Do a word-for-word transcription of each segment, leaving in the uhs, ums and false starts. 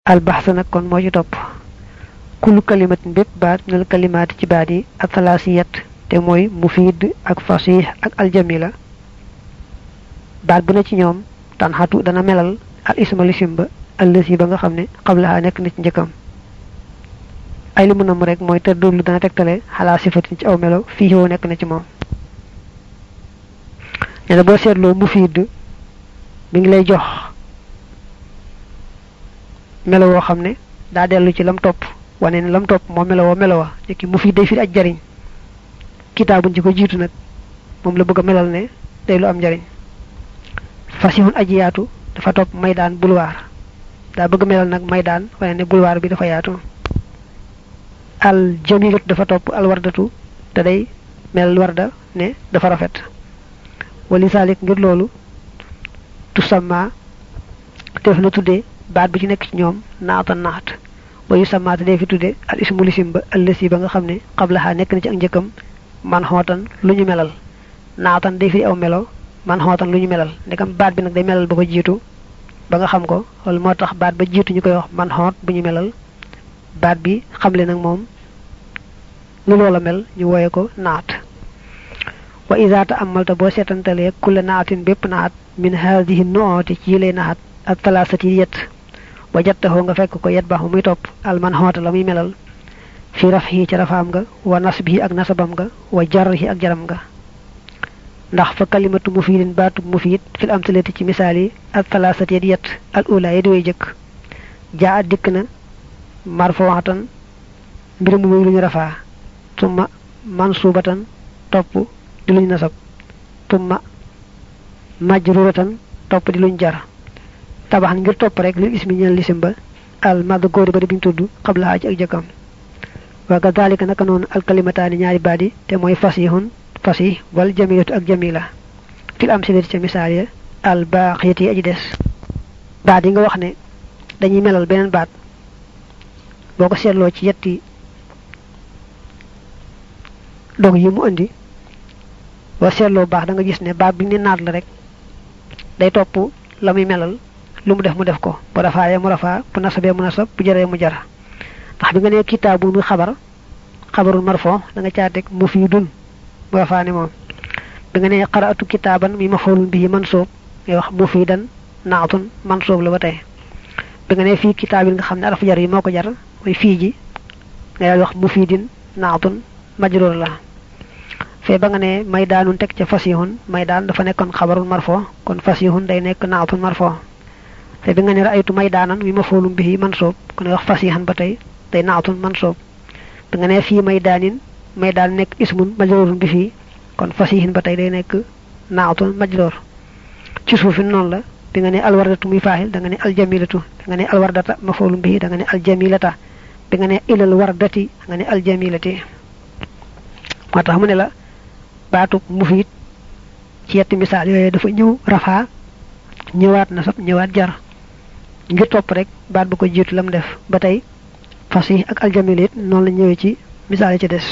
al bahsa nak kon mo ci top kullu kalimatin bépp baat minal kalimaati ci baat yi ak thalaasiyat te mooy mufid ak fasih ak aljamila baat bu ne ci ñoom tan xatu dana melal al isma lisim ba allasi ba nga xam ne qablaha nekk na ci njëkkam ay li mu nam rek mooy te dullu dana tegtale xalaa sifatin ci aw melo fii woo nekk na ci moom ñene boo seetloo mufid mi ngi lay jox melo woo xam ne daa dellu ci lam topp wane ne lam topp moo melo woo melo wa ci mufid day firi aj jariñ kitaabuñ ci ko jiitu nag moom la bëgg a melal ne day lu am njariñ fasihun aji yaatu dafa topp maydaan bulwaar daa bëgg melal nag maydaan wane ne bulwaar bi dafa yaatu al jamilat dafa topp al wardatu te day mel warda ne dafa rafet wali salik ngir loolu tusamma def na tudde baat bi ci nekk ci ñoom naata naat wa yusamma te def fi tudde al ismu lisim ba allasi ba nga xam ne qablaha nekk na ci ak njëkkam man xootan lu ñu melal naatan day fi aw melo man xootan lu ñu melal ndekam baat bi nag day melal ba ko jiitu ba nga xam ko loolu moo tax baat ba jiitu ñu koy wax man xoot bu ñu melal baat bi xamle nag moom lu loola mel ñu wooye ko naat wa iza ta'ammalta boo seetantalee kulla naatin bépp naat min haadihi nu'ati ci lay naat ak talaasati yet wa jattaxoo nga fekk ko yet baax muy topp al man xoota la muy melal fi rafhi ci rafaam nga wa nasbihi ak nasabam nga wa jarrihi ak jaram nga ndax fa kalimatu mufidin baatu mufid fil amsalati ci misaal yi ak talaasati yet al ula yi di way jëkk jaa dikk na marfuwatan mbir mu muy lu ñu rafaa tumma mansubatan topp di luñ nasab tumma majruratan topp di luñ jar tabax ngir topp rek li ismi ñeel lisim ba al madhkuri ba di biñ tudd qabla ci ak jëkkam wa kadhalika naka noonu al kalimataani ñaari baadi te mooy fasihun fasih wal jamilatu ak jamila fil amsilati ci misaal ya al baqiyati aji des baat yi nga wax ne dañuy melal beneen baat boo ko seetloo ci yetti dog yi mu andi boo seetloo baax da nga gis ne baat bi ne naat la rek day topp la muy melal lu mu def mu def ko bu rafaaye mu rafaa bu nasabee mu nasab bu jaree mu jara ndax bi nga ne kitaabu muy xabar xabarul marfo da nga caa teg mufidun mu rafaa ni moom bi nga ne qara'atu kitaaban mi maf'ulun bihi mansub ngay wax mufidan naatun mansub la ba tey bi nga ne fii kitaabin nga xam ne araf jar yi moo ko jar mooy fii ji ngay wax mufidin naatun majrur la fe ba nga ne maydaanun teg ca fasihun maydaan dafa nekkoon xabarul marfo kon fasihun day nekk naatun marfo fe bi nga ne ra'aytu maydaanan mi maf'ulun bihi mansub kon wax fasihan ba tey day naatun mansub bi nga ne fii maydaanin maydaan nekk ismun majrurun bi fii kon fasihin ba tey day nekk naatun majrur ci suufin noonu la bi nga ne alwardatu muy faahil da nga ne aljamilatu bi nga ne alwardata maf'ulun bihi da nga ne aljamilata bi nga ne ilal wardati da nga ne aljamilati moo tax mu ne la baatu mufid ci yetti misaal yooyu dafa ñëw rafaa ñëwaat nasab ñëwaat jar ngir topp rek baat bu ko jiitu lam def ba tey fasih ak aljamilit noonu la ñëwee ci misaal yi ci des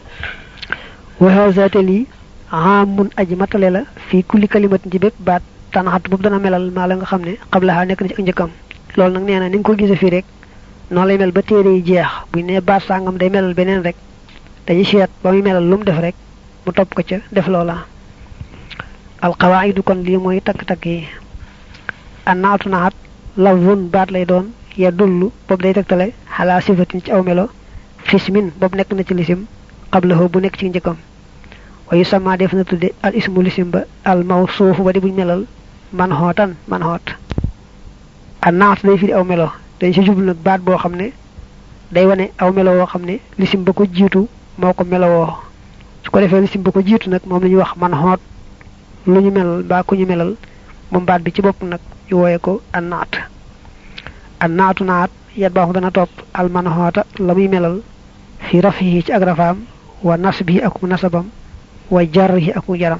wa haazate lii amun aji matale la fii kulli kalimatin ci bépp baat tanaxat boobu dana melal maa la nga xam ne qablaha nekk na ci ak njëkkam loolu nag nee na ni nga ko gisee fii rek noonu lay mel ba téere yi jeex buñ ne baat sàngam day melal beneen rek dañuy seet ba muy melal lu mu def rek mu topp ko ca def loola alqawaidu kon lii mooy takk-takk yi annaatu naat lafzun baat lay doon ya dullu boobu day tegtale xalaa sifatin ci aw melo fismin boobu nekk na ci lisim qablahu bu nekk ci njëkkam wa yusamma def na tudde al ismu lisim ba al mawsuuf ba di buñ melal man xootan man xoot annaat day firi aw melo dañ ci jublu nag baat boo xam ne day wane aw melo woo xam ne lisim ba ko jiitu moo ko melowoo su ko defee lisim ba ko jiitu nag moom la ñuy wax man xoot lu ñu melal mbaa ku ñu melal moom baat bi ci bopp nag ñu wooye ko annaat annaatu naat yat baaxu dana topp al man xoota la muy melal fi rafihi ci ak rafaam wa nasbihi ak nasabam wa jarrihi ak jaram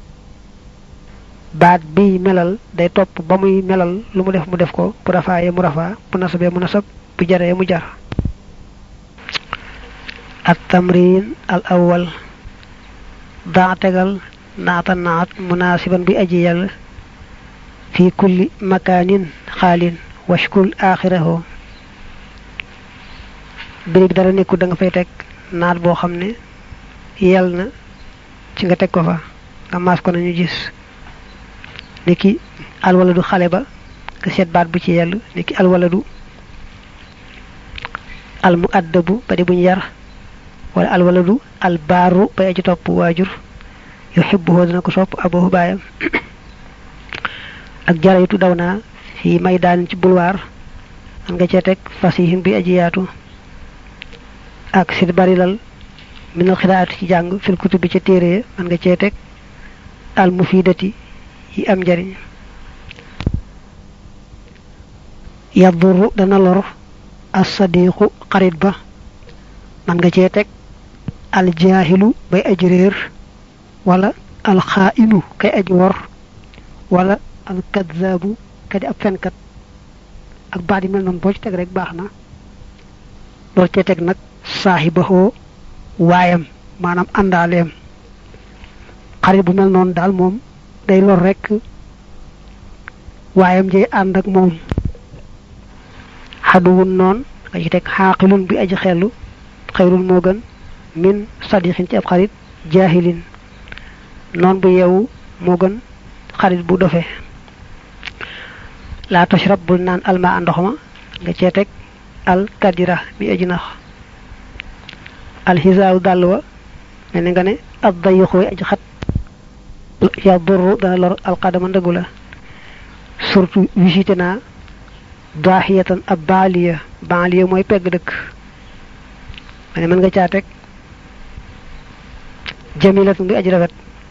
baat bi melal day topp ba muy melal lu mu def mu def ko bu rafaaye mu rafaa bu nasabee mu nasab bu jaree mu jar at tamrin al awwal daa tegal naata naat munaasiban bi aji yàlla fi kulli makaanin xaalin washkul aaxirahu béréb dara nekku da nga fay teg naat boo xam ne yel na ci nga teg ko fa nga maas ko nañu gis niki alwaladu xale ba nga seet baat bu ci yell niki alwaladu al muaddabu ba di buñ yar wala alwaladu al baru bay aji topp waajur yuhibbuhu dana ko sopp abuhu baayam ak jaraytu daw naa fi may daan ci bulwaar man nga cee teg fasihim bi aji yaatu ak sid barilal min al xiraati ci jàng fil kutubi ci téere man nga cee teg al mufidati yi am njariñ yadurru dana lor as sadiqu xarit ba man nga cee teg al jaahilu bay aji réer wala al xaa'inu kay aji wor wala al kadzabu kadi ab fenkat ak baat yi mel noonu boo ci teg rek baax na door cee teg nag saahibahu waayam maanaam àndaaleem xarit bu mel noonu daal moom day lor rek waayam jey ànd ak moom xaduwun noon nga ci teg xaaqilun bi aji xellu xayrun moo gën min sadiqin ci ab xarit jaahilin noon bu yeewu moo gën xarit bu dofe la tashrab bul naan alma ndox ma nga cee teg al kadira bi aji nax al hisaaw dàll wa mel ni nga ne ad dayiqooy aji xat ya durru dana lor al qadama ndëggu la surtout visité naa daaxiyatan ab baaliya baaliya mooy pegg dëkk ma ne mën nga caa teg jamilatun bi aji rafet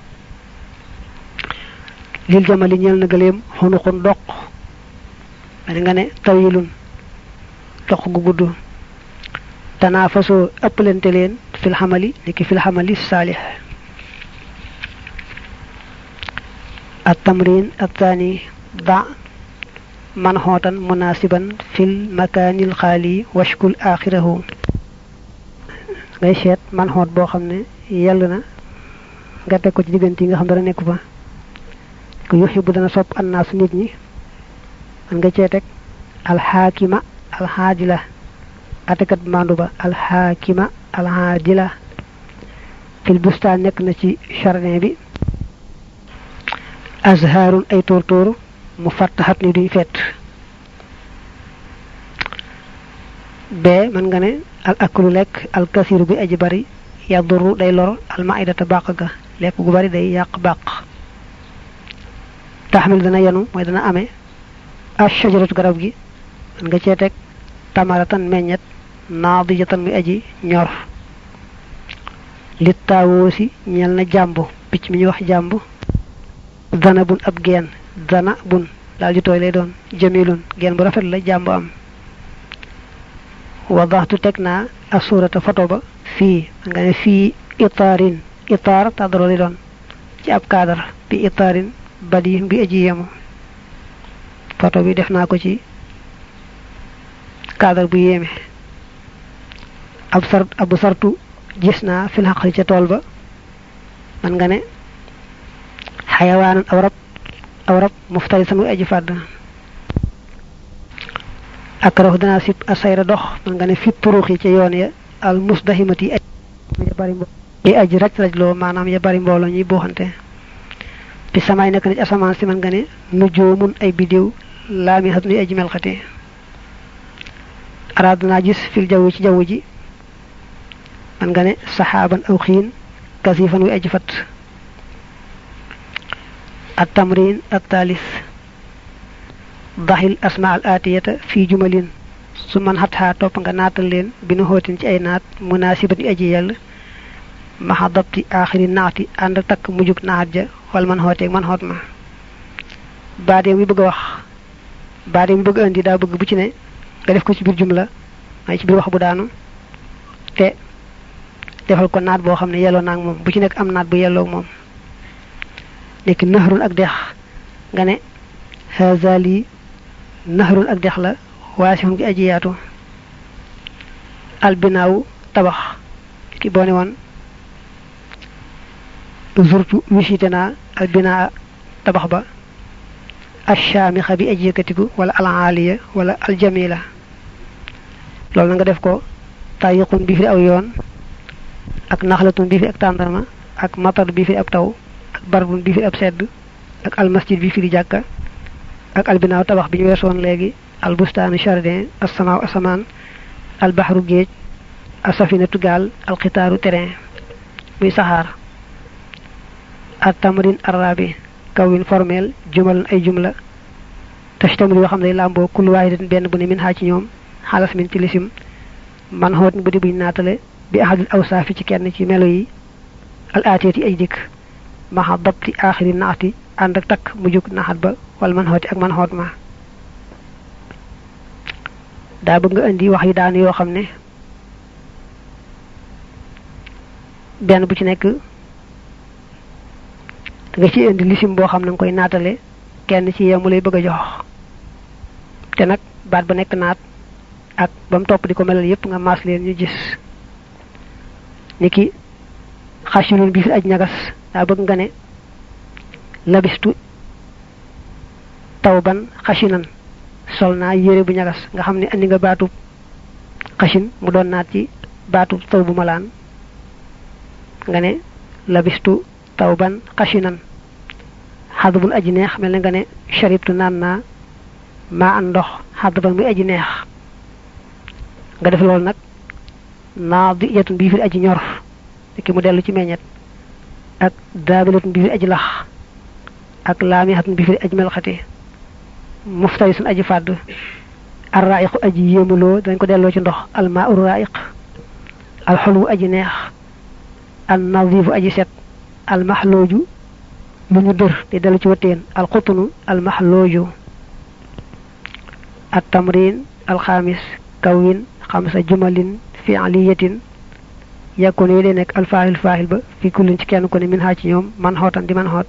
lil jamali ñeel na gëleem xunuxun doq ma ne nga ne tawilun doq gu gudd tanaafaso ëppalante leen fil xamali niki fil xamali saalix at tamrin athani da man xootan munasiban fil makaanil xaali washkul axirahu ngay seet man xoot boo xam ne yell na nga teg ko ci diggante yi nga xam dara nekku fa ko yuhibbu dana sopp annaas nit ñi man nga cee teg alxaakima alxaadila atekat mandu ba alxaakima alxaadila fil bustaan nekk na ci jardin bi azharun ay tóortóor mu fattaxat ni duñ fet bee man nga ne al aklu lekk al kasiru bi aji bari yaduru day lor al maidata bàq ga lekk gu bari day yàq bàq taxmil dana yenu mooy dana amee ashajaratu garab gi man nga cee teg tamaratan meññet naadijatan muy aji ñor lit taawoosi ñel na jàmbu picc mi ñuy wax jàmbu dana bun ab geen dana bun daal ju tooy lay doon jamilun geen bu rafet la jàmbu am wadaxtu teg naa asurata photo ba fii nga ne fii itaarin itaar tàddaro lay doon ci ab kaadar bi itaarin badi bi aji yemu photo bi def naa ko ci kaadar bu yéeme ab sart abu sartu gis naa fil xaqli ca tool ba man nga ne xayawaanan aw rab aw rab muftari sama aji fàdd akrahu dana sib asayra dox man nga ne fit turuxi ca yoon ya al musdahimati ya bari mbo yi aji raj rajloo maanaam ya bari mbooloo ñuy buuxante bi samaay nekk na ci asamaan si man nga ne nujoomun ay bidiw laami xat nuy aji melxati araad naa gis fil jaww ci jaww ji man nga ne saxaaban aw xiin kasifan wi aji fat at tamrin at taalis daxil asma al atiyata fi jumalin su man xatxaa topp nga naatal leen bi nu xootin ci ay naat munaasibat yu aji yàlla maxa dabti aaxiri naati ànd takk mujjug naat ja wala man xooteeg man xoot ma baadee mi bëgg a wax baadee mi bëgg a indi daa bëgg bu ci ne nga def ko ci biir jumla may ci biir wax bu daanu te defal ko naat boo xam ne yelloo naag moom bu ci nekk am naat bu yelloog moom nekk nahrun ak dex nga ne hazali nahrun ak dex la waasihun gi aji yaatu albinaawu tabax ki boo ne woon zurtu visité naa albinaa tabax ba ashaamixa bi aji yëkkatiku wala alaaliya wala aljamila loolu na nga def ko tayiqun bi fi aw yoon ak naxlatun bi fi ak tandarma ak matar bi fi ab taw ak barbun bi fi ab sedd ak al masjid bi fi di jàkka ak al binaaw tabax bi ñu weesoon léegi al bustaanu jardin as samaaw asamaan al bahru géej as safinatu gaal al xitaaru terrain muy saxaar at tamrin arabi kawin formel jumal ay jumla tashtamil yoo xam ne làmboo kullu waahidatin benn bu ne min xaa ci ñoom xalas min ci lisim man xoot bu di buñ naatale bi ahadil awsaafi ci kenn ci melo yi al aatiyati ay dikk maxa dabti aaxiri naati ànd ak takk mu jóg naxat ba wala man xooti ak man xoot ma daa bëgg nga indi wax yi daan yoo xam ne benn bu ci nekk nga ci indi lisim boo xam ne nga koy naatale kenn ci yemu lay bëgg a jox te nag baat ba nekk naat ak ba mu topp di ko melal yépp nga maas leen ñu gis niki xasinun bi fi aj ñagas daa bëgg nga ne labistu tawban xasinan sol naa yére bu ñagas nga xam ne andi nga baatu xasin mu doon naat ci baatu taw bu malaan nga ne labistu tawban xasinan xadbun aji neex mel na nga ne sharibtu naan naa maa an ndox xadban muy aji neex nga def loolu nag naadiyatun bii fi aji ñor ki mu dellu ci meññet ak daabilatun bii fi aji lax ak laamihatun bii fi aji melxati muftarisun aji fàdd arraiqu aji yéemuloo dañ ko delloo ci ndox almaa ur raiq alxulwu aji neex al nadifu aji set almaxlooju lu ñu dër di dellu ci wëtteen alxutunu almaxlooju at tamrin alxaamis kawin xamsa jumalin fi'liyatin yakun yi dee nekk alfaahil faahil ba fi kullin ci kenn ku ne min xaa ci ñoom man xootan di man xoot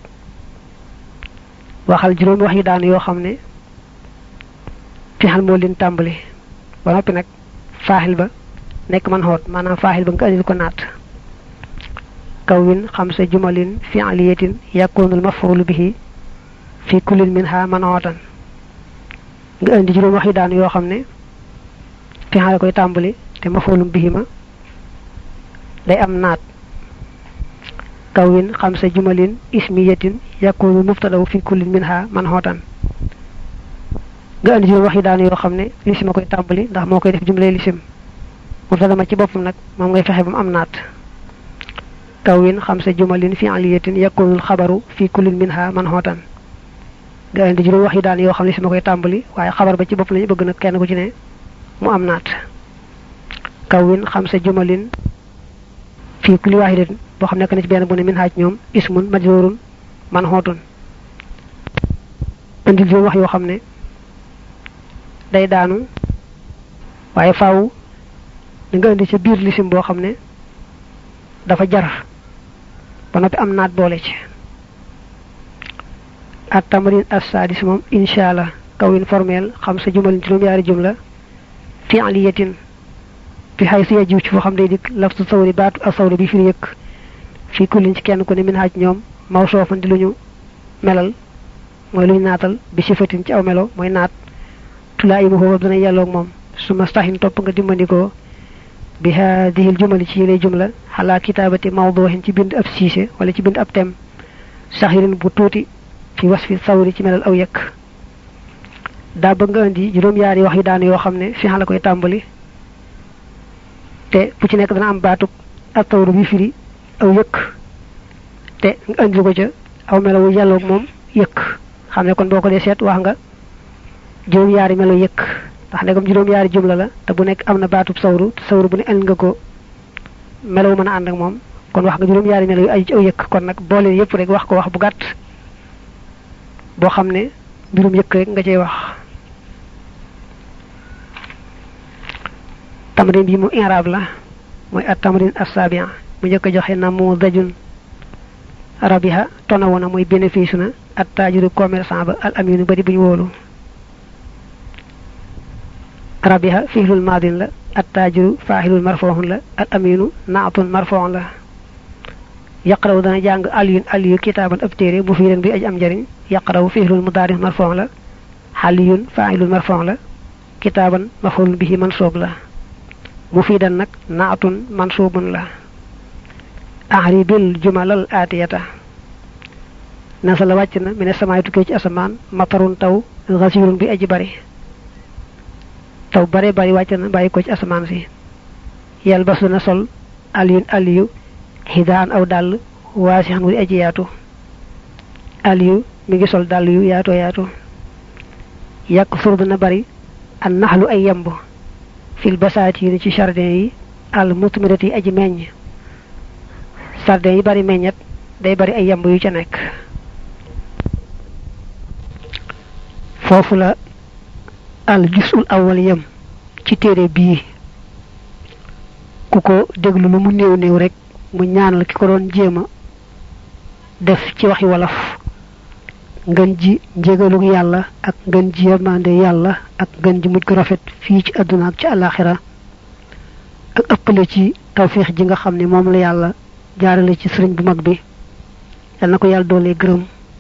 waxal juróomi wax yi daan yoo xam ne fixal moo leen tàmbali ba noppi nag faahil ba nekk man xoot maanaam faahil ba nga andil ko naat kawin xamsa jumalin fi'liyatin yakunul maf'ul bihi fi kullin min xaa man xootan nga indi juróomi wax yi daan yoo xam ne fixal koy tàmbali te maf'ulun bihi ma day am naat kawin xamsa jumalin ismiyatin yakunu mubtadaw fi kullin minha man xootan nga andi juróom wax yi daan yoo xam ne lisim a koy tàmbali ndax moo koy def jumlay lisim mubtada ma ci boppam nag moom ngay fexe ba mu am naat kawin xamsa jumalin fi'liyatin yakunu xabaru fi kullin minha man xootan nga andi juróom wax yi daan yoo xam ne lisim a koy tàmbali waaye xabar ba ci bopp lañu bëgg nag kenn ku ci ne mu am naat kawin xamsa jumalin fii kulli waahidatin boo xam nekk na ci benn bu ne min haaj ñoom ismun majrurun man xootun andil juróom wax yoo xam ne day daanu waaye faaw da nga indi ci biir lisim boo xam ne dafa jar ba noppi am naat boole ci at tamrin as-sadis moom insha allah kawin formel xam sa jumalin juróom-yaari jumla fi'liyatin fi xay si yajiw ci foo xam day dikk laftu sawri baatu ak sawri bi fi yëkk fii kullin ci kenn ku ne min haaj ñoom maw soofan di lu ñu melal mooy lu ñu naatal bi sifatin ci aw melo mooy naat tulaa yi mu foofu dana yelloog moom su ma staxin topp nga dimbandikoo bi haadihil jumali ci yilay jumla xalaa kitaabati mawduhin ci bind ab siise wala ci bind ab tem saxirin bu tuuti fi wasfi sawri ci melal aw yëkk daa bëgg nga indi juróom-yaari wax yi daan yoo xam ne fi xala koy tàmbali te bu ci nekk dana am baatub ak tawru bi firi aw yëkk te nga andi ko ca aw melawu yàlloog moom yëkk xam ne kon boo ko dee seet wax nga juróom-yaari melo yëkk ndax ndegam juróom-yaari jumla la te bu nekk am na baatub sawru te sawru bu ne andi nga ko melawu mën a ànd ak moom kon wax nga juróom-yaari melo yu aju ci aw yëkk kon nag boole yëpp rek wax ko wax bu gàtt boo xam ne mbirum yëkk rek nga cey wax tamrin bi mu i'rab la mooy at tamrin as-sabi'a mu njëkk a joxe na mu dajun rabiha tonawu na mooy bénéfice na at tajiru commerçant ba al aminu bari buñu wóolu rabiha fi'lul madin la at tajiru fa'ilul marfu'un la al aminu na'tun marfu'un la yaqraw dana jàng aliyun aliyu kitaaban ab téere bu fi ren bi aj am njariñ yaqraw fi'lul mudari marfu'un la haliyun fa'ilul marfu'un la kitaaban maf'ulun bihi mansub la mufidan nak naatun mansubun la ahribil jumalal atiyata nasala wàcc na mi ne samaay tukkee ci asamaan matarun taw ghasirun bi aji bari taw bare bari wàcc na bàyyi ko ci asamaan si yalbasu na sol aliyun aliyu hidaan aw dàll waasixan wu aji yaatu aliyu mi ngi sol dàll yu yaatoo yaatu yàq sur dana bari an naxlu ay yemb fil basaatini ci jardin yi al mutmirati aji meññ jardin yi bari meññet day bari ay yemb yu ca nekk foofu la al jusul awwal yem ci téere bii ku ko déglu lu mu néew néew rek mu ñaanal ki ko doon jéema def ci waxi wolof ngën ji njégalug yàlla ak ngën ji yërmande yàlla ak ngën ji mujj gu rafet fii ci àdduna ak ci àllaaxira ak ëppale ci tawfiix ji nga xam ne moom la yàlla jaarale ci sëriñ bu mag bi yal na ko yàlla doole gërëm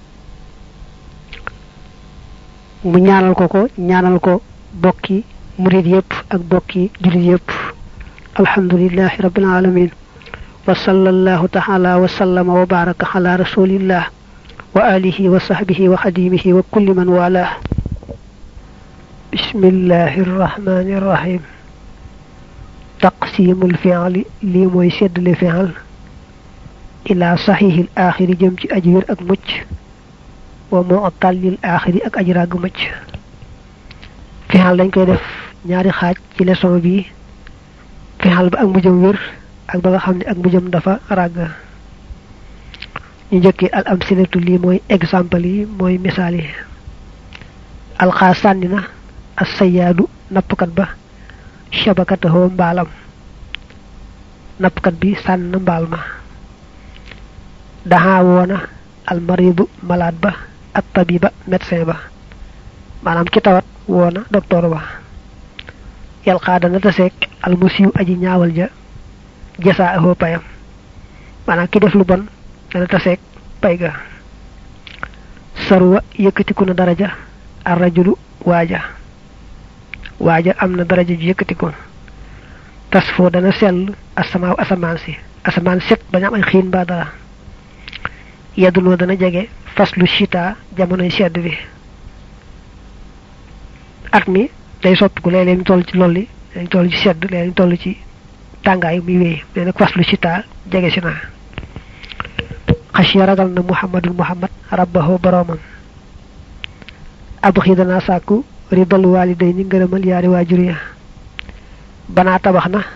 mu ñaanal ko ko ñaanal ko bokki murid yépp ak bokki julit yépp alhamdulillahi rabbil alamin wa sallallahu ta'ala wa sallama wa baraka ala rasulillah wa alihi wa sahbihi wa khadimihi wa kulli man wala bismillahir rahmanir rahim taqsimul fi'li li moy séddale fi'l ila sahihil akhir jëm ci aji wér ak mucc wa mu'tallil akhir ak aji rag mucc fi'l dañ koy def ñaari xaaj ci leçon bi fi'l ba ak mujjam wér ak ba nga xamni ak mujjam dafa rag ñu jëkke al amsilatu li moy exemple yi moy misal yi al khasanina as-sayyadu napkat ba shabakatahu mbalam napkat bi san mbal ma daha wona al maridu malade ba at tabiba médecin ba manam ki tawat wona docteur ba yal khadana tasek al musiu aji ñaawal ja jasaahu payam manam ki def lu bon dana tasek pay ga sarwa yëkkatiku na daraja ar rajulu waaja waaja am na daraja ju yëkkatiku tasfo dana sell asamaaw asamaan si asamaan set bañ am ay xiin ba dara yaduloo dana jege faslu shita jamonoy sedd bi at mi day soppiku léeg-léeg ñu toll ci lolli dañ toll ci sedd léeg-léeg ñu toll ci tàngaay muy wéy mais nag faslu shita jege si na xashiya ragal na muhammadul muhammad rabbahu boromam abxi dana sàkku ridal waliday ni ngërëmal yaari waajur ya banaa tabax na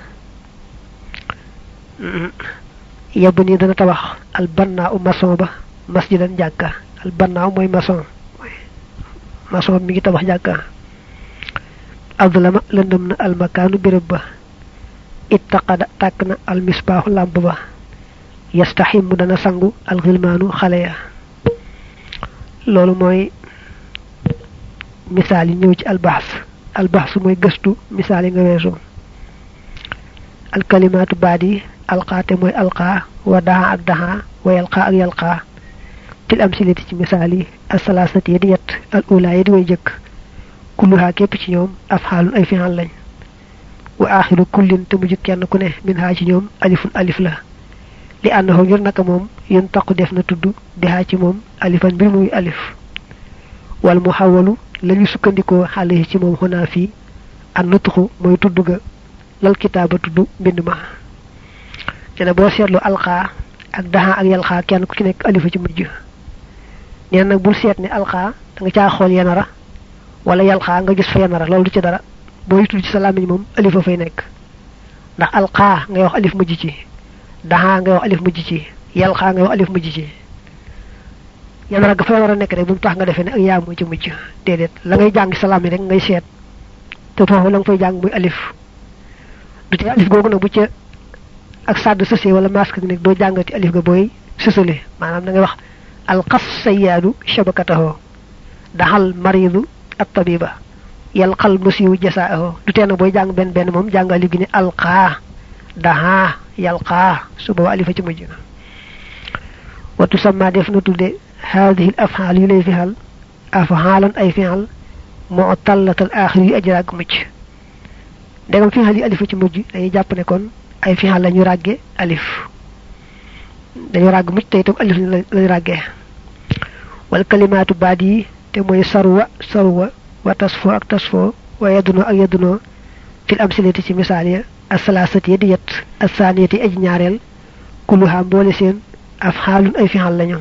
yebbu ni dana tabax al banna u maçon ba masjidan jàkka al banna mooy maçon maçon mi ngi tabax jàkka abdulama lëndëm na al makaanu béréb ba ittaqada tàkk na al misbaaxu làmp ba yastahimu dana sangu al ghilmanu xale ya loolu mooy misaal yi ñëw ci al bahs al bahs mooy gëstu misaal yi nga weesu al kalimatu baadi alqaate mooy alqa wa daha ak daha wa yalqa ak yalqa til amsilati ci misaal yi as-salasati yi di ñett al ula yi di way jëkk kulluha képp ci ñoom afxaalun ay fi'al lañ wa axiru kullin te mujj kenn ku ne min ha ci ñoom alifun alif la li annahu ngir naka moom yun taqu def na tudd biha ci moom alifan bir muy alif wal muhawwalu lañu sukkandikoo xale ci moom xonaa fii an nutxu mooy tudd ga lal kitaaba tudd mbind ma dina boo seetlu alxaa ak daha ak yalxaa kenn ku ci nekk alifa ci mujj neen nag bul seet ne alxaa da nga caa xool yenara wala yalxaa nga gis fa yenara loolu du ci dara booy tudd ci sa làmmiñ moom alifa fay nekk ndax alxaa ngay wax alif mujj ci daha ngay wax alif mujj ci yalxaa ngay wax alif mujj ci yenara ga fa war a nekk rek bu mu tax nga defee ne ak yaa moo ci mujj déedéet la ngay jàng sa làmmiñ rek ngay seet te foofu la nga fay jàng muy alif du te alif googu nag bu ca ak sàdd sësee wala masque nek doo jàngati alif ga booy sësale maanaam da ngay wax alqas sayyadu shabakatahu dahal maridu at tabiba yalqal musiu jasaahu du tee nag booy jàng benn benn moom jàng alif gi ne alqaa daha yalqaa su booba alifa ci mujj wa tusamma def na tudde hadhihi al af'al yu lay fihal af'alan ay fi'al mu'tallatal akhir yu ajrak mucc ndegam fi hali alif ci mujj day japp ne kon ay fi hal lañu ragge alif dañu rag mucc tay tam alif lañu ragge wal kalimatu badi te moy sarwa sarwa wa tasfu ak tasfu wa yadunu ak yadunu fil amsilati ci misal ya as-salasati yadiyat as-saniyati aj ñaarel kulluha mbolé seen afhalun ay fi hal lañu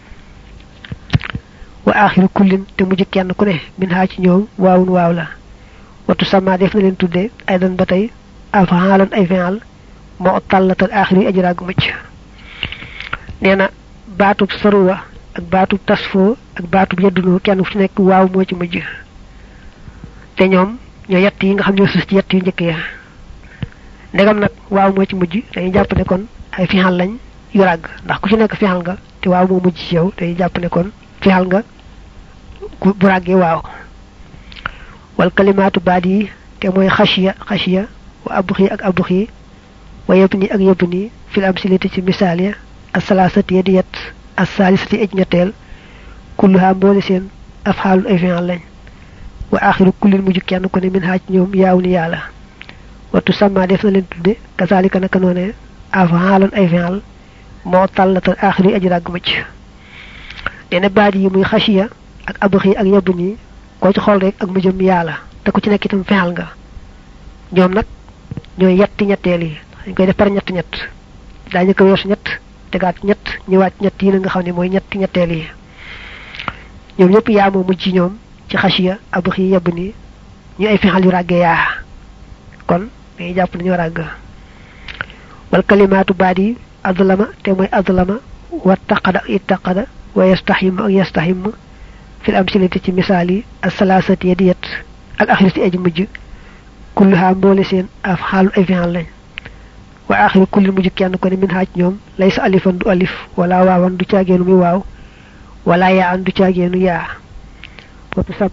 wa akhiru kullin te mujj kenn ku ne min ha ci ñoom waawun waaw la watu sama def na len tuddé ay dan batay afhalan ay fi'al mo tallatal akhiri ajrag mucc neena batub sarwa ak batub tasfo ak batub yedduno kenn fu nek waaw mo ci mujj te ñoom ñoo yett yi nga xam ñoo sus ci yett yu ñëk ya ndegam nak waaw mo ci mujj dañuy japp ne kon ay fi'al lañ yu rag ndax ku ci nek fi'al nga te waaw mo mujj ci yow dañuy japp ne kon fi'al nga bu ragge waaw wal kalimatu badi te moy khashiya khashiya wa abkhi ak abkhi wa yabni ak yabni fil amsilati ci misal ya as-salasati yadiyat as-salisati ajnatel kulluha mbole sen afhalu ay fi'al lañ wa akhiru kullin muju kenn ko ne min haaj ñoom yaawni yàlla wa tusamma def na leen tudde kazalika naka noone afhalan ay fi'al mo tallatal akhiri ajrag mucc dene badi yi muy khashiya ak abkhi ak yabni ko ci xol rek ak mu jëm yàlla te ku ci nekk itam fi'al nga ñoom nak ñoy yetti ñettel yi dañ koy def par ñett ñett dañu ko wess ñett tegaat ñett ñëwaat ñett yi nga xamni moy ñetti ñettel yi ñoom ñëpp yaa mo mujj ci ñoom ci khashiya abkhi yabni ñu ay fi'al yu ragge ya kon dañuy japp ñu ragg wal kalimatu badi adlama te moy adlama wa taqada ittaqada wa yastahim ak yastahim fil amsilati ci misali as-salasati yadiyat al akhirati aj mujj kulluha mbole sen afhalu ay fi'al lañ wa akhiru kulli mujj kenn ko ne min haaj ñoom laysa alifan du alif wala waawan du ciagenu mi waaw wala ya an du ciagenu ya watu sab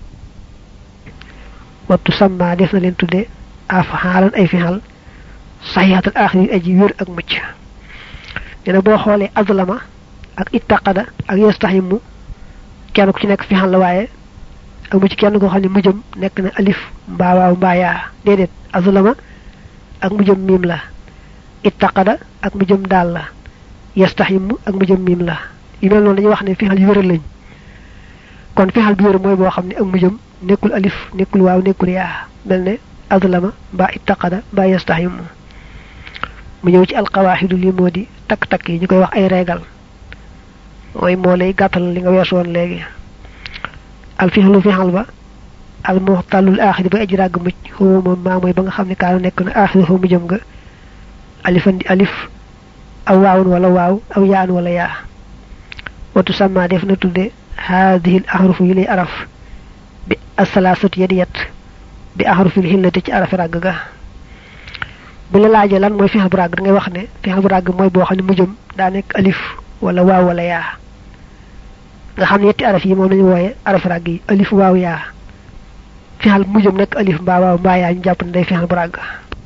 watu samma def na len tudde afhalan ay fi'al sahihat al akhiri aj wër ak mucc dina bo xolé azlama ak ittaqada ak yastahimu kenn ku ci nek fi'al la waye amu ci kenn ko xamni mujjum nek na alif mba waaw mba ya dedet azlama ak mujjum mim la ittaqada ak mujjum dal la yastahimu ak mujjum mim la yu mel non dañuy wax ne fi'al yu wëral lañ kon fi'al bi wër moy bo xamni ak mujjum nekul alif nekul waaw nekul ya melne azlama ba ittaqada ba yastahimu mu ñew ci al qawahidu li modi tak tak yi ñukoy wax ay régal moy mo lay gatal li nga wess won legi al fi'lu fi'al ba al muhtalul akhir ba ajrag mucc ho mom ma moy ba nga xamni ka nek na akhir ho mu jëm nga alifan di alif aw waawun wala waaw aw yaan wala ya watu sama def na tudde hadhihi al ahruf yi araf bi as-salasati yadiyat bi ahruf al hillati ci araf rag ga bu la laaje lan moy fi'al bu rag da ngay wax ne fi'al bu rag moy bo xamni mu jëm da nek alif wala waaw wala ya nga xam yetti araf yi mom lañu woyé araf rag yi alif waaw ya fi'al mu jëm nek alif ba waaw ba ya ñu japp ndey fi'al bu rag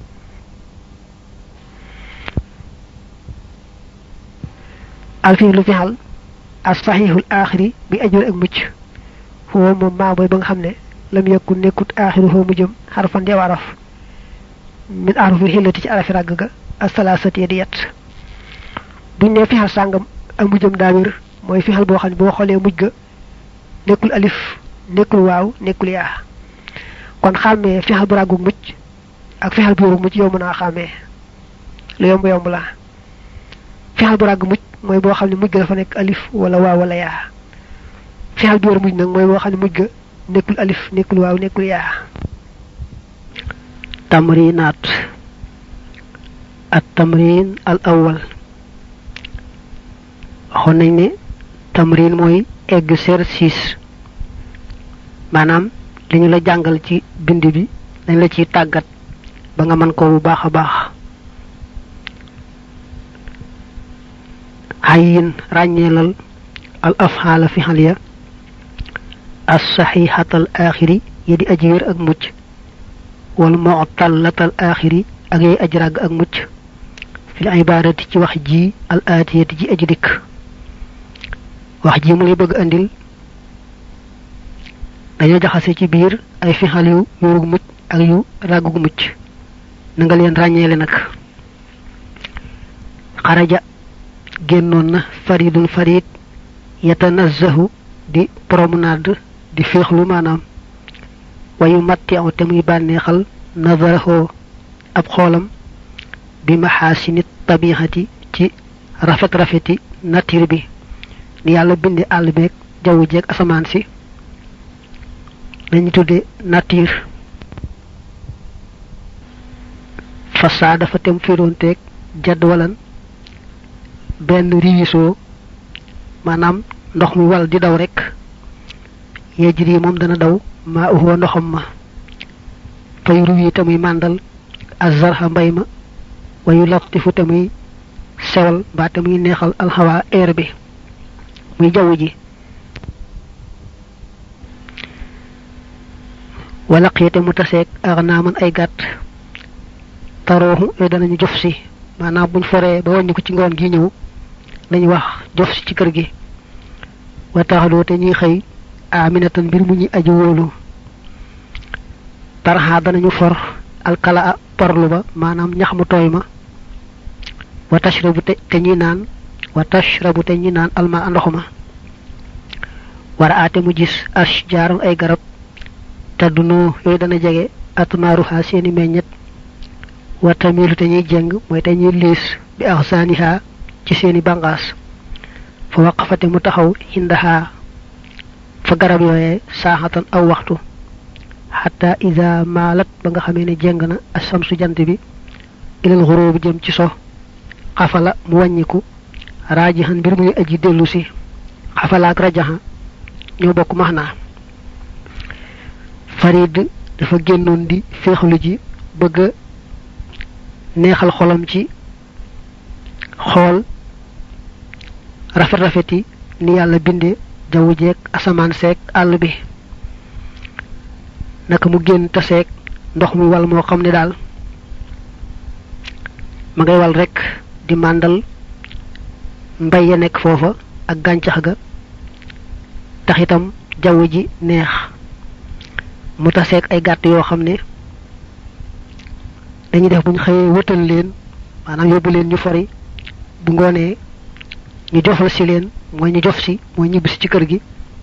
al fi'lu fi'al as-sahihul akhiri bi ajr ak mucc huwa mom ma boy ba nga xamne lam yakun nekut akhiruhu mu jëm harfan di araf min arafil hillati ci araf rag ga as-salasati yadiyat bu ne fi'al sangam ak mu jëm daawir moy fi'al bo xamne bo xolé mujj ga nekul alif nekul waaw nekul ya kon xamé fi'al bu ragu mucc ak fi'al bu mucc yow mëna xamé lu yomb yomb la fi'al bu ragu mucc moy bo xamne mujj ga dafa nek alif wala waaw wala ya fi'al bu mucc nak moy bo xamne mujj ga nekul alif nekul waaw nekul ya tamrinat at-tamrin al-awwal xon nañ ne tamrin moy exercice manam liñu la jangal ci bind bi dañ la ci tagat ba nga man ko bu baaxa baax ayin ragnelal al af'al fi haliya as-sahihat al-akhiri yadi ajir ak mucc wal mu'tallat al-akhiri ak ay ajrag ak mucc fil ibadati ci wax ji al-atiyati ji ajdik wax ji mu bëgg andil dañu jaxase ci biir ay fi'al yu yu mucc ak yu ragu mucc na nga leen ràññeele nag xaraja génnoon na faridun farid yatanazzahu di promenade di féexlu maanaam wayu matti aw te muy bànneexal nazaraho ab xoolam bi maxaasini tabixati ci rafet rafeti nature bi ni yàlla bindi àll beeg jaww jeeg asamaan si lañu tudde nature fassa dafa tem fironteeg jadwalan benn riwisoo maanaam ndox mi wal di daw rek yejri moom dana daw maa uhuwa ndoxam ma fay ruwi tamuy màndal azarha mbay ma wayu latifu tamuy sewal mbaa tamuy neexal alxawa air bi muy jaww ji wala xiite mu taseeg arnaaman ay gàtt tarooxu yooyu danañu jof si maanaam buñ foree ba wàññi ko ci ngoon gi ñëw lañu wax jof si ci kër gi wa taxaloo te ñuy xëy aminatan mbir mu ñuy aji wóolu tarxa danañu for alkala a porlu ba maanaam ñax mu tooy ma wa tashrabu te te ñuy naan wa tashrabu te ñuy naan alma ndox ma wara aate mu gis ashjaaran ay garab taddunoo yooyu dana jege atnaaruha seeni meññet wa tamilu te ñuy jeng mooy te ñuy liis bi axsaaniha ci seeni bangaas fa waqafate mu taxaw hindaha fa garab yooyee saaxatan aw waxtu xataa ida maalat ba nga xamee ne jeng na asamsu jant bi ilal xuróobi jëm ci so xafala mu wàññiku raajihan mbir muy aji dellu si xafala ak rajaxa ñoo bokk maxnaa farid dafa génnoon di féexlu ji bëgg neexal xolam ci xool rafet rafeti ni yàlla binde jaww jeeg asamaan seeg àll bi naka mu génn taseeg ndox mi wal moo xam ne daal ma ngay wal rek di màndal mbay ya nekk foofa ak gàncax ga tax itam jaww ji neex mu taseeg ay gàtt yoo xam ne dañuy def buñ xëyee wëtal leen maanaam yóbbu leen ñu fori bu ngoonee ñu jofal si leen mooy ñu jof si mooy ñibbisi ci kër gi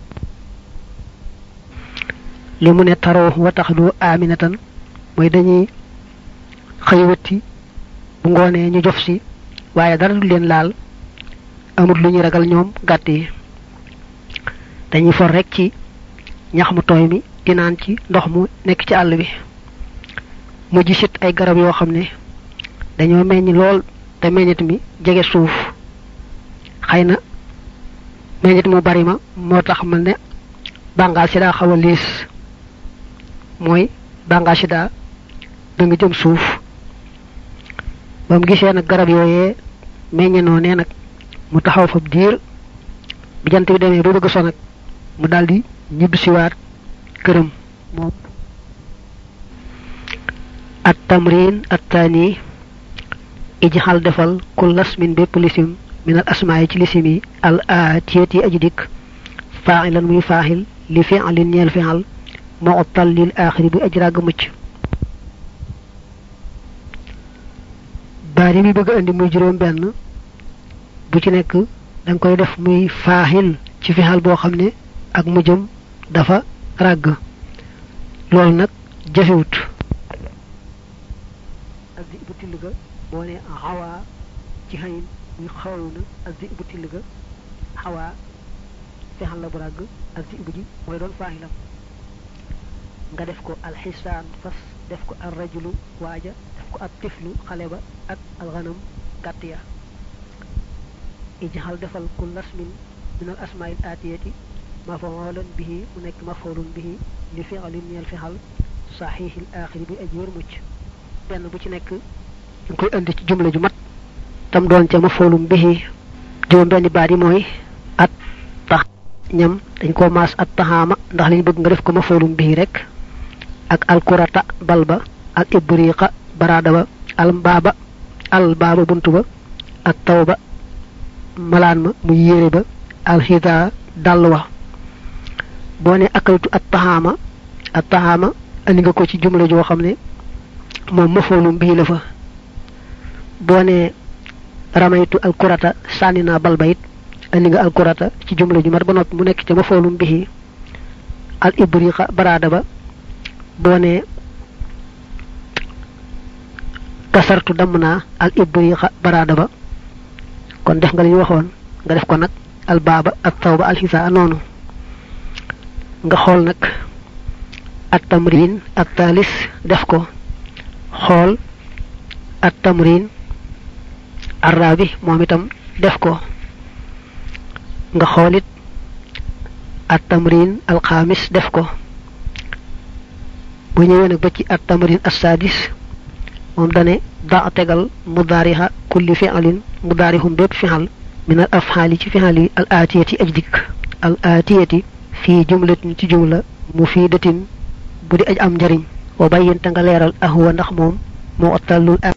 li mu ne taroo wa tax du aminatan mooy dañuy xëy wëtti bu ngoonee ñu jof si waaye dara du leen laal amul lu ñuy ragal ñoom gàtt yi dañuy for rek ci ñax mu tooy mi di naan ci ndox mu nekk ci àll bi mu gisit ay garab yoo xam ne dañoo meññ lool te meññit mi jege suuf xëy na meññit mu bari ma moo tax man ne bàngaal si daa xaw a liis mooy bàngaal si daa da nga jëm suuf ba mu gisee nag garab yooyee meññe noo nee nag mu taxaw fa diir bi jant bi demee ba bëgg so nag mu daldi ñibbisiwaat këram moom at tamrin at tani ijxal defal kul lasmin bépp lisim min al asmaa ci lisim yi al aatiyati aji dikk faaxilan muy faaxil li fi'lin ñeel fi'al mu'tal lil aaxiri bu aj ràgg mucc baari mi bëgg andi muy juróom benn bu ci nekk danga koy def muy faaxil ci fi'al boo xam ne ak mujjam dafa ràgg loolu nag jafewut azzi bu till ga boo ne xawaa ci xayin muy xawaw na azzi bu till ga xawaa fexal la bu ràgg azzi bu ji mooy doon faaxilam nga def ko alxisaan fas def ko al rajulu waaja def ko ak tiflu xale ba ak alxanam gàtt ya ijxal defal ku lasmin min al asmail atiyati maf'ulan bihi mu nekk maf'ulun bihi li fi'lin ñeel fi'al sahihil aaxiri bi aj wér mucc benn bu ci nekk ñu koy indi ci jumla ju mat tam doon ca maf'ulun bihi juróom benn baat yi mooy at tax ñam dañ ko maas at taxaama ndax liñ bëgg nga def ko maf'ulun bihi rek ak alkurata balba al ibriqa barada ba al baaba al baaba buntu ba ak tawba malaan ma muy yére ba al xida dàll wa boo ne akaltu at taxaama at taxaama andi nga ko ci jumla joo xam ne moom mafoolum bii la fa boo ne ramaytu alkurata sànni naa bal ba it andi nga alkurata ci jumla ju mat ba noppi mu nekk ca mafoolum bii al ibriqa baraada ba boo ne kasartu damm naa al ibriqa baraada ba kon def nga li ñu waxoon nga def ko nag al baaba ak tawba al xisaa noonu nga xool nag at tamrin at taalis def ko xool at tamrin arrabi moom itam def ko nga xoolit at tamrin al xaamis def ko bu ñëwee nag ba ci at tamrin as sadis moom dane da tegal mudaariha kulli fi'lin mudaarihum bépp fi'al min al af'ali ci fi'al yi al aatiyati aj dikk al aatiyati fii jumlatin ci jumla mufidatin bu di aj am njariñ wa bayyanta nga leeral ahwa ndax moom moo ottalul